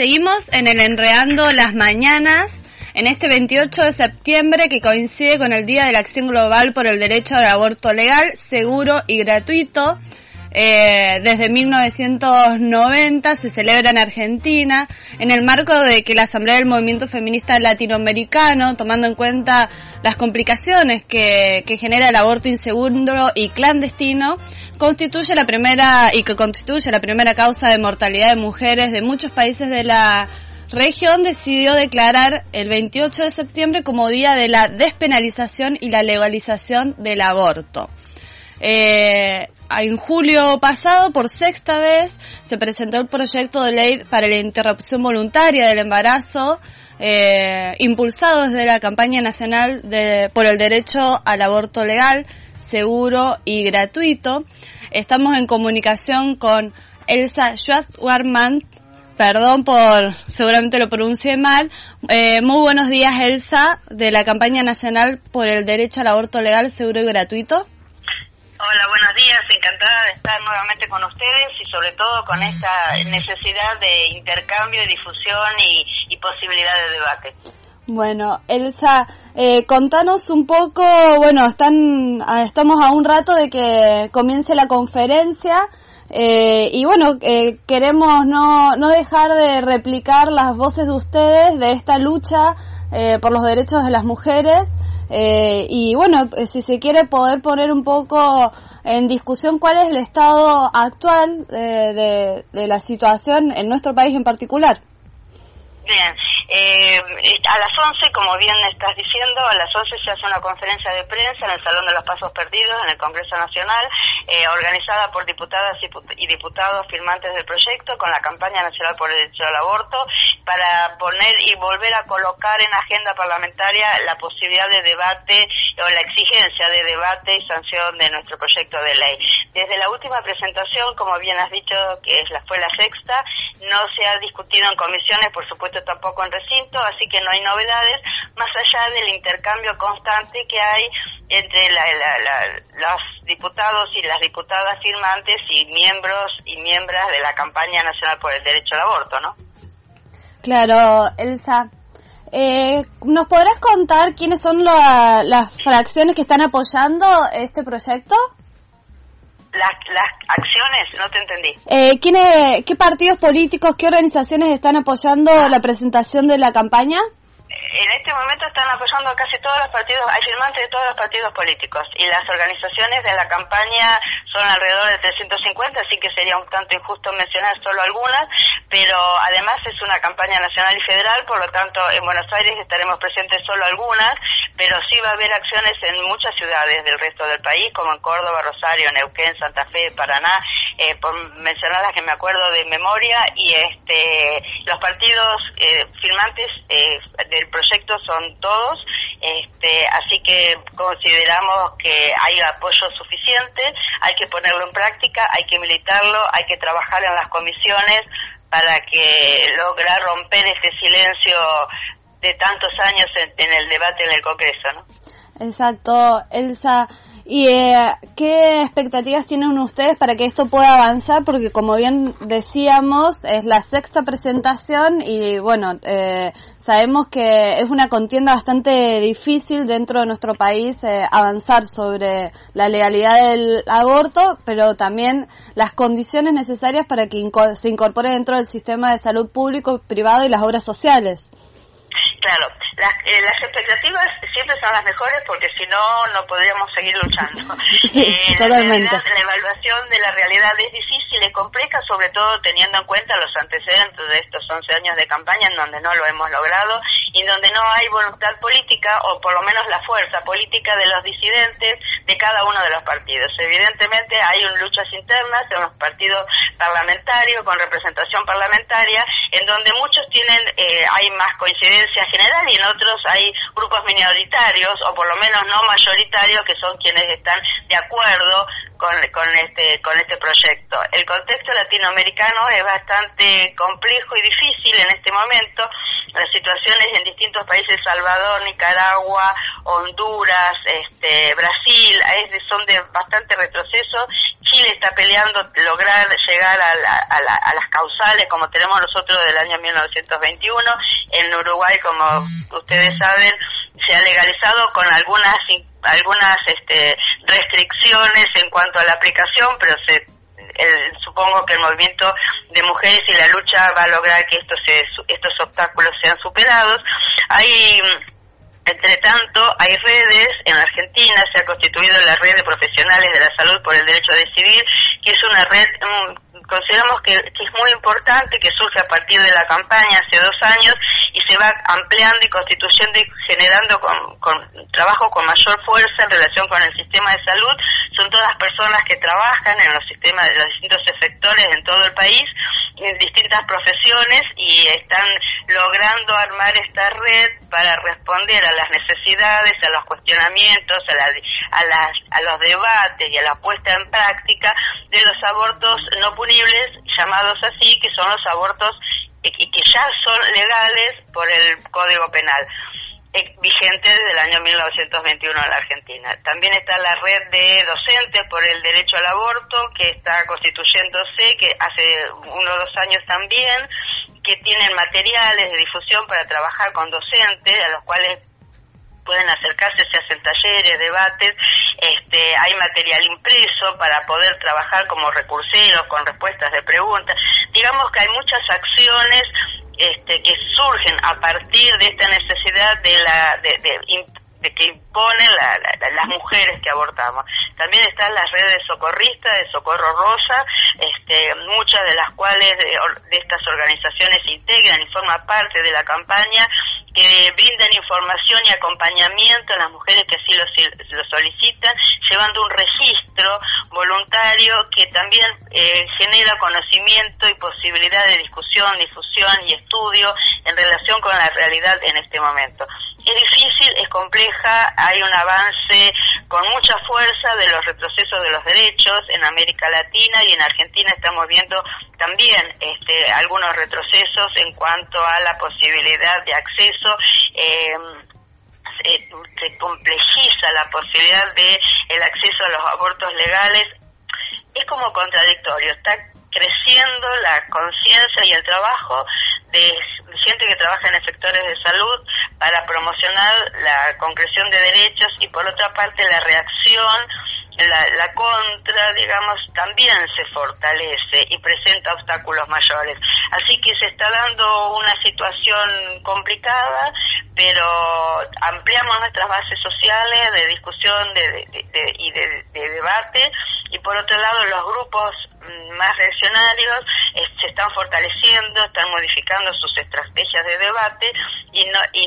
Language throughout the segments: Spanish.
Seguimos en el Enredando las Mañanas, en este 28 de septiembre que coincide con el Día de la Acción Global por el Derecho al Aborto Legal, Seguro y Gratuito. Desde 1990 se celebra en Argentina, en el marco de que la Asamblea del Movimiento Feminista Latinoamericano, tomando en cuenta las complicaciones que genera el aborto inseguro y clandestino, constituye la primera causa de mortalidad de mujeres de muchos países de la región, decidió declarar el 28 de septiembre como Día de la Despenalización y la Legalización del Aborto. En julio pasado, por sexta vez, se presentó el proyecto de ley para la interrupción voluntaria del embarazo, impulsado desde la campaña nacional por el derecho al aborto legal, seguro y gratuito. Estamos en comunicación con Elsa Schwartzman, perdón por, seguramente lo pronuncié mal. Muy buenos días, Elsa, de la campaña nacional por el derecho al aborto legal, seguro y gratuito. Hola, buenos días, encantada de estar nuevamente con ustedes y sobre todo con esta necesidad de intercambio, difusión y posibilidad de debate. Bueno, Elsa, contanos un poco, bueno, estamos a un rato de que comience la conferencia y bueno, queremos no dejar de replicar las voces de ustedes de esta lucha por los derechos de las mujeres. Y bueno, si se quiere poder poner un poco en discusión cuál es el estado actual de la situación en nuestro país en particular. Bien, a las 11, como bien estás diciendo, a las 11 se hace una conferencia de prensa en el Salón de los Pasos Perdidos, en el Congreso Nacional, organizada por diputadas y diputados firmantes del proyecto, con la campaña nacional por el derecho al aborto, para poner y volver a colocar en agenda parlamentaria la posibilidad de debate o la exigencia de debate y sanción de nuestro proyecto de ley. Desde la última presentación, como bien has dicho, que fue la sexta, no se ha discutido en comisiones, por supuesto tampoco en recinto, así que no hay novedades, más allá del intercambio constante que hay entre los diputados y las diputadas firmantes y miembros y miembros de la campaña nacional por el derecho al aborto, ¿no? Claro, Elsa. ¿Nos podrás contar quiénes son las fracciones que están apoyando este proyecto? Las acciones, no te entendí. ¿Qué partidos políticos, qué organizaciones están apoyando la presentación de la campaña? En este momento están apoyando casi todos los partidos, hay firmantes de todos los partidos políticos, y las organizaciones de la campaña son alrededor de 350, así que sería un tanto injusto mencionar solo algunas, pero además es una campaña nacional y federal, por lo tanto en Buenos Aires estaremos presentes solo algunas, pero sí va a haber acciones en muchas ciudades del resto del país, como en Córdoba, Rosario, Neuquén, Santa Fe, Paraná, por mencionar las que me acuerdo de memoria, y los partidos firmantes del proyecto son todos, así que consideramos que hay apoyo suficiente, hay que ponerlo en práctica, hay que militarlo, hay que trabajar en las comisiones para que lograr romper este silencio de tantos años en el debate en el Congreso, ¿no? Exacto, Elsa. ¿Y qué expectativas tienen ustedes para que esto pueda avanzar? Porque como bien decíamos, es la sexta presentación y bueno, sabemos que es una contienda bastante difícil dentro de nuestro país avanzar sobre la legalidad del aborto, pero también las condiciones necesarias para que se incorpore dentro del sistema de salud público, privado y las obras sociales. Claro, las expectativas siempre son las mejores porque si no, no podríamos seguir luchando. Totalmente. La evaluación de la realidad es difícil, es compleja, sobre todo teniendo en cuenta los antecedentes de estos 11 años de campaña en donde no lo hemos logrado y donde no hay voluntad política o por lo menos la fuerza política de los disidentes de cada uno de los partidos. Evidentemente hay luchas internas en los partidos parlamentarios, con representación parlamentaria, en donde muchos hay más coincidencia general y en otros hay grupos minoritarios o por lo menos no mayoritarios que son quienes están de acuerdo con este proyecto. El contexto latinoamericano es bastante complejo y difícil en este momento las situaciones en distintos países, Salvador, Nicaragua, Honduras, Brasil, son de bastante retroceso. Chile está peleando lograr llegar a las causales como tenemos nosotros del año 1921. En Uruguay, como ustedes saben, se ha legalizado con algunas restricciones en cuanto a la aplicación, pero supongo que el movimiento de mujeres y la lucha va a lograr que estos obstáculos sean superados. Entre tanto, hay redes, en Argentina se ha constituido la red de profesionales de la salud por el derecho a decidir, que es una red, consideramos que es muy importante, que surge a partir de la campaña hace 2 años y se va ampliando y constituyendo y generando con trabajo con mayor fuerza en relación con el sistema de salud. Son todas personas que trabajan en los sistemas de los distintos sectores en todo el país, en distintas profesiones, y están logrando armar esta red para responder a las necesidades, a los cuestionamientos, a los debates y a la puesta en práctica de los abortos no punibles, llamados así, que son los abortos que ya son legales por el Código Penal, vigente desde el año 1921 en la Argentina. También está la red de docentes por el derecho al aborto, que está constituyéndose, que hace 1 o 2 años también, que tienen materiales de difusión para trabajar con docentes, a los cuales pueden acercarse, se hacen talleres, debates, hay material impreso para poder trabajar como recurseros con respuestas de preguntas. Digamos que hay muchas acciones que surgen a partir de esta necesidad de que imponen las mujeres que abortamos. También están las redes socorristas de Socorro Rosa, muchas de las cuales de estas organizaciones se integran y forman parte de la campaña, que brindan información y acompañamiento a las mujeres que así lo solicitan, llevando un registro voluntario que también genera conocimiento y posibilidad de discusión, difusión y estudio en relación con la realidad en este momento. Es difícil, es compleja, hay un avance con mucha fuerza de los retrocesos de los derechos en América Latina, y en Argentina estamos viendo también algunos retrocesos en cuanto a la posibilidad de acceso. Se complejiza la posibilidad de el acceso a los abortos legales. Es como contradictorio, está creciendo la conciencia y el trabajo de gente que trabaja en el sectores de salud para promocionar la concreción de derechos, y por otra parte la reacción, la contra, digamos, también se fortalece y presenta obstáculos mayores. Así que se está dando una situación complicada, pero ampliamos nuestras bases sociales de discusión y de debate, y por otro lado los grupos más reaccionarios se están fortaleciendo, están modificando sus estrategias de debate y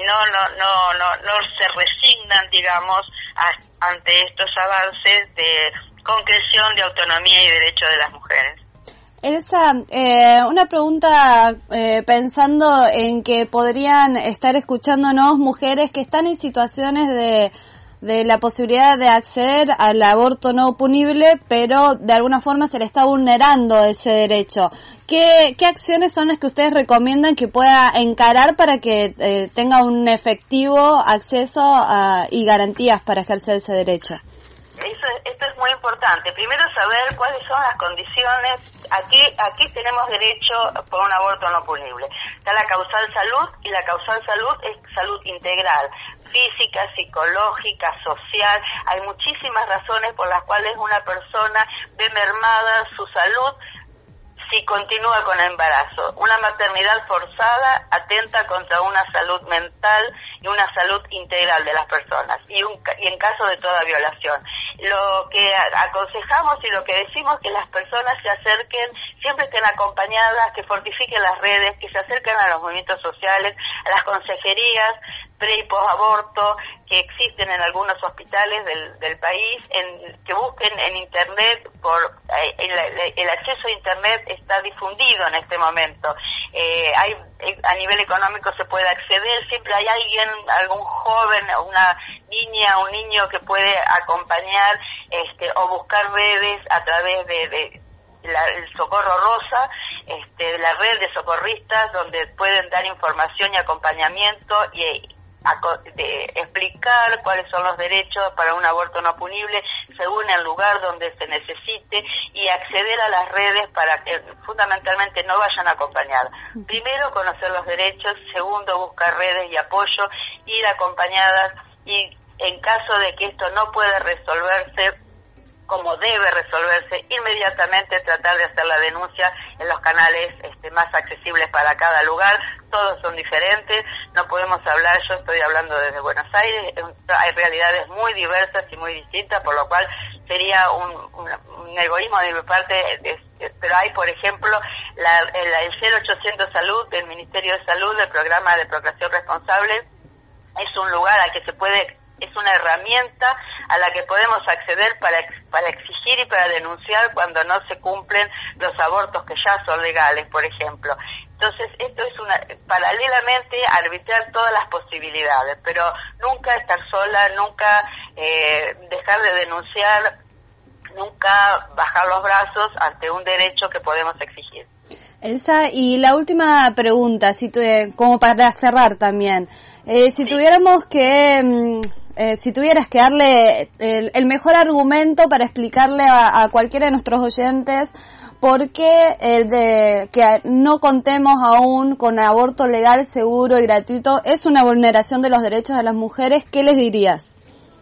no se resignan, digamos, ante estos avances de concreción de autonomía y derecho de las mujeres. Elsa, una pregunta pensando en que podrían estar escuchándonos mujeres que están en situaciones de la posibilidad de acceder al aborto no punible, pero de alguna forma se le está vulnerando ese derecho. ¿Qué acciones son las que ustedes recomiendan que pueda encarar para que tenga un efectivo acceso y garantías para ejercer ese derecho? Esto es muy importante. Primero saber cuáles son las condiciones. Aquí tenemos derecho por un aborto no punible. Está la causal salud, y la causal salud es salud integral, física, psicológica, social. Hay muchísimas razones por las cuales una persona ve mermada su salud si continúa con el embarazo. Una maternidad forzada atenta contra una salud mental y una salud integral de las personas, y en caso de toda violación. Lo que aconsejamos y lo que decimos es que las personas se acerquen, siempre estén acompañadas, que fortifiquen las redes, que se acerquen a los movimientos sociales, a las consejerías pre y posaborto que existen en algunos hospitales del país, que busquen en internet, el acceso a internet está difundido en este momento. A nivel económico se puede acceder, siempre hay alguien, algún joven, una niña, un niño que puede acompañar o buscar redes a través de el Socorro Rosa, la red de socorristas donde pueden dar información y acompañamiento y de explicar cuáles son los derechos para un aborto no punible según el lugar donde se necesite y acceder a las redes para que fundamentalmente no vayan acompañadas. Primero, conocer los derechos. Segundo, buscar redes y apoyo, ir acompañadas y en caso de que esto no pueda resolverse como debe resolverse, inmediatamente tratar de hacer la denuncia en los canales más accesibles para cada lugar. Todos son diferentes, no podemos hablar, yo estoy hablando desde Buenos Aires, hay realidades muy diversas y muy distintas, por lo cual sería un egoísmo de mi parte, pero hay, por ejemplo, el 0800 Salud del Ministerio de Salud, del Programa de Procreación Responsable, es un lugar al que se puede, es una herramienta a la que podemos acceder para exigir y para denunciar cuando no se cumplen los abortos que ya son legales, por ejemplo. Entonces, esto es paralelamente arbitrar todas las posibilidades, pero nunca estar sola, nunca dejar de denunciar, nunca bajar los brazos ante un derecho que podemos exigir. Elsa, y la última pregunta, como para cerrar también, si tuvieras que darle el mejor argumento para explicarle a cualquiera de nuestros oyentes por qué que no contemos aún con aborto legal, seguro y gratuito es una vulneración de los derechos de las mujeres, ¿qué les dirías?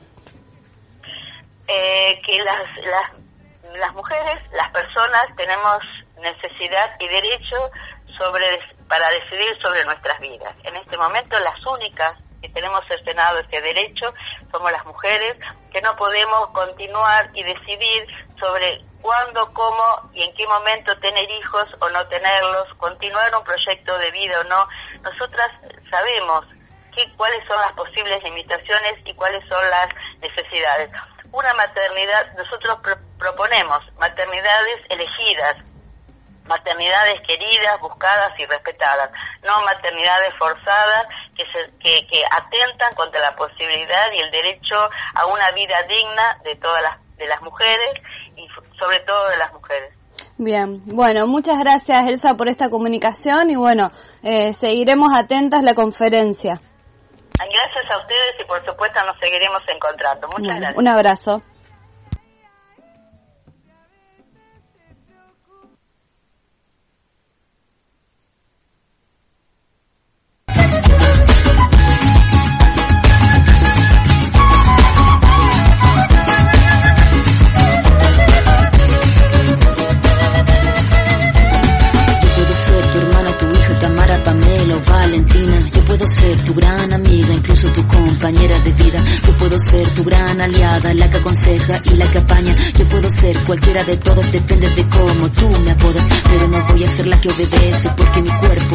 Que las mujeres, las personas, tenemos necesidad y derecho para decidir sobre nuestras vidas. En este momento las únicas que tenemos cercenado ese derecho somos las mujeres, que no podemos continuar y decidir sobre cuándo, cómo y en qué momento tener hijos o no tenerlos, continuar un proyecto de vida o no. Nosotras sabemos cuáles son las posibles limitaciones y cuáles son las necesidades. Una maternidad, nosotros proponemos maternidades elegidas, maternidades queridas, buscadas y respetadas, no maternidades forzadas que atentan contra la posibilidad y el derecho a una vida digna de las mujeres y sobre todo de las mujeres. Bien, bueno, muchas gracias Elsa por esta comunicación y bueno, seguiremos atentas la conferencia. Gracias a ustedes y por supuesto nos seguiremos encontrando. Muchas gracias. Un abrazo. Valentina, yo puedo ser tu gran amiga, incluso tu compañera de vida. Yo puedo ser tu gran aliada, la que aconseja y la que apaña. Yo puedo ser cualquiera de todos, depende de cómo tú me apodas. Pero no voy a ser la que obedece, porque mi cuerpo